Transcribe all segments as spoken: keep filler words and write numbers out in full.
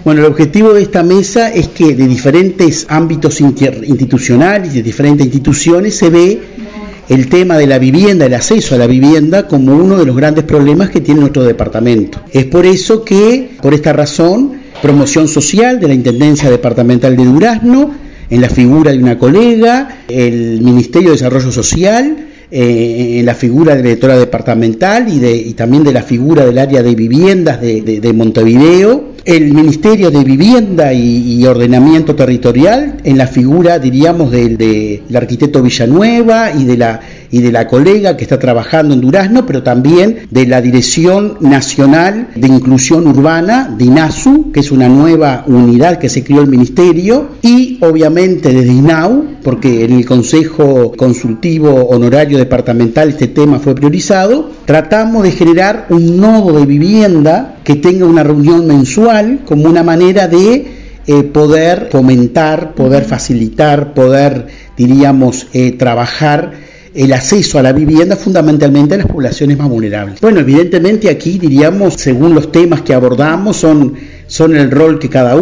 Bueno, el objetivo de esta mesa es que de diferentes ámbitos institucionales y de diferentes instituciones se ve el tema de la vivienda, el acceso a la vivienda, como uno de los grandes problemas que tiene nuestro departamento. Es por eso que, por esta razón, promoción social de la Intendencia Departamental de Durazno, en la figura de una colega, el Ministerio de Desarrollo Social, eh, en la figura de la directora departamental y, de, y también de la figura del área de viviendas de, de, de Montevideo, el Ministerio de Vivienda y, y Ordenamiento Territorial, en la figura, diríamos, del de, de arquitecto Villanueva y de la y de la colega que está trabajando en Durazno, pero también de la Dirección Nacional de Inclusión Urbana, DINASU, que es una nueva unidad que se creó el Ministerio, y obviamente desde INAU, porque en el Consejo Consultivo Honorario Departamental este tema fue priorizado, tratamos de generar un nodo de vivienda que tenga una reunión mensual como una manera de eh, poder fomentar, poder facilitar, poder, diríamos, eh, trabajar el acceso a la vivienda fundamentalmente a las poblaciones más vulnerables. Bueno, evidentemente aquí, diríamos, según los temas que abordamos, son, son el rol que cada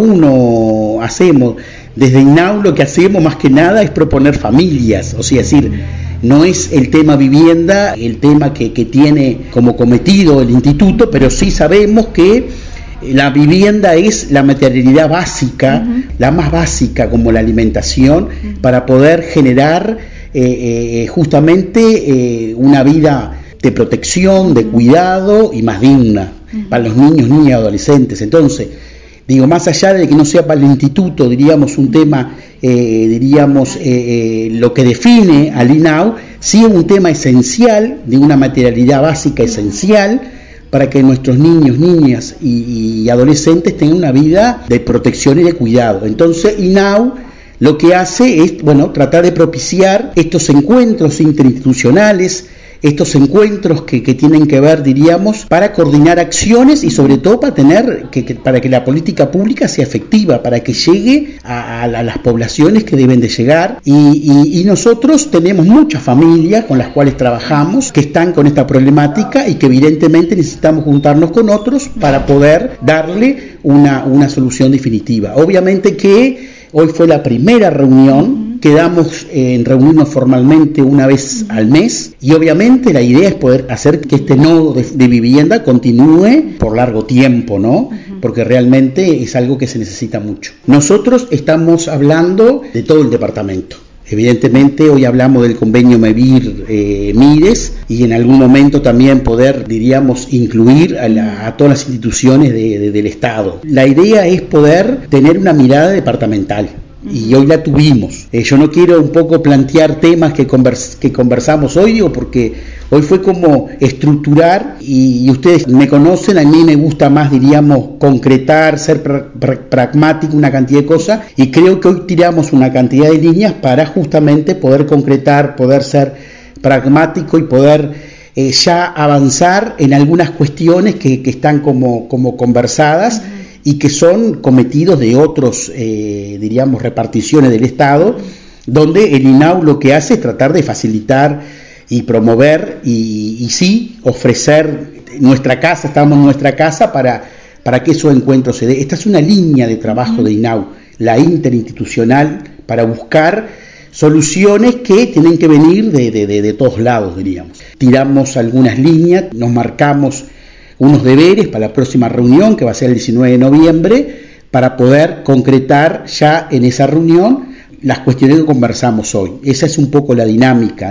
uno hacemos. Desde INAU lo que hacemos más que nada es proponer familias, o sea, es decir, no es el tema vivienda el tema que, que tiene como cometido el instituto, pero sí sabemos que la vivienda es la materialidad básica, uh-huh. la más básica, como la alimentación, uh-huh. para poder generar eh, eh, justamente eh, una vida de protección, de cuidado y más digna uh-huh. para los niños, niñas y adolescentes. Entonces, digo, más allá de que no sea para el instituto, diríamos, un tema, eh, diríamos, eh, eh, lo que define al INAU, sí es un tema esencial, de una materialidad básica esencial, para que nuestros niños, niñas y, y adolescentes tengan una vida de protección y de cuidado. Entonces, INAU lo que hace es, bueno, tratar de propiciar estos encuentros interinstitucionales, estos encuentros que, que tienen que ver, diríamos, para coordinar acciones y sobre todo para tener que, que para que la política pública sea efectiva, para que llegue a, a, a las poblaciones que deben de llegar y, y, y nosotros tenemos muchas familias con las cuales trabajamos que están con esta problemática y que evidentemente necesitamos juntarnos con otros para poder darle una, una solución definitiva. Obviamente que hoy fue la primera reunión. Quedamos en reunirnos formalmente una vez al mes y obviamente la idea es poder hacer que este nodo de, de vivienda continúe por largo tiempo, ¿no? Porque realmente es algo que se necesita mucho. Nosotros estamos hablando de todo el departamento. Evidentemente hoy hablamos del convenio MEVIR eh, MIDES y en algún momento también poder, diríamos, incluir a, la, a todas las instituciones de, de, del Estado. La idea es poder tener una mirada departamental. Y hoy la tuvimos. Eh, yo no quiero un poco plantear temas que, convers- que conversamos hoy, digo, porque hoy fue como estructurar, y, y ustedes me conocen, a mí me gusta más, diríamos, concretar, ser pra- pra- pragmático, una cantidad de cosas, y creo que hoy tiramos una cantidad de líneas para justamente poder concretar, poder ser pragmático y poder eh, ya avanzar en algunas cuestiones que, que están como, como conversadas, uh-huh. y que son cometidos de otros, eh, diríamos, reparticiones del Estado, donde el INAU lo que hace es tratar de facilitar y promover y, y sí, ofrecer nuestra casa, estamos en nuestra casa para, para que esos encuentros se den. Esta es una línea de trabajo de INAU, la interinstitucional, para buscar soluciones que tienen que venir de, de, de, de todos lados, diríamos. Tiramos algunas líneas, nos marcamos unos deberes para la próxima reunión, que va a ser el diecinueve de noviembre, para poder concretar ya en esa reunión las cuestiones que conversamos hoy. Esa es un poco la dinámica.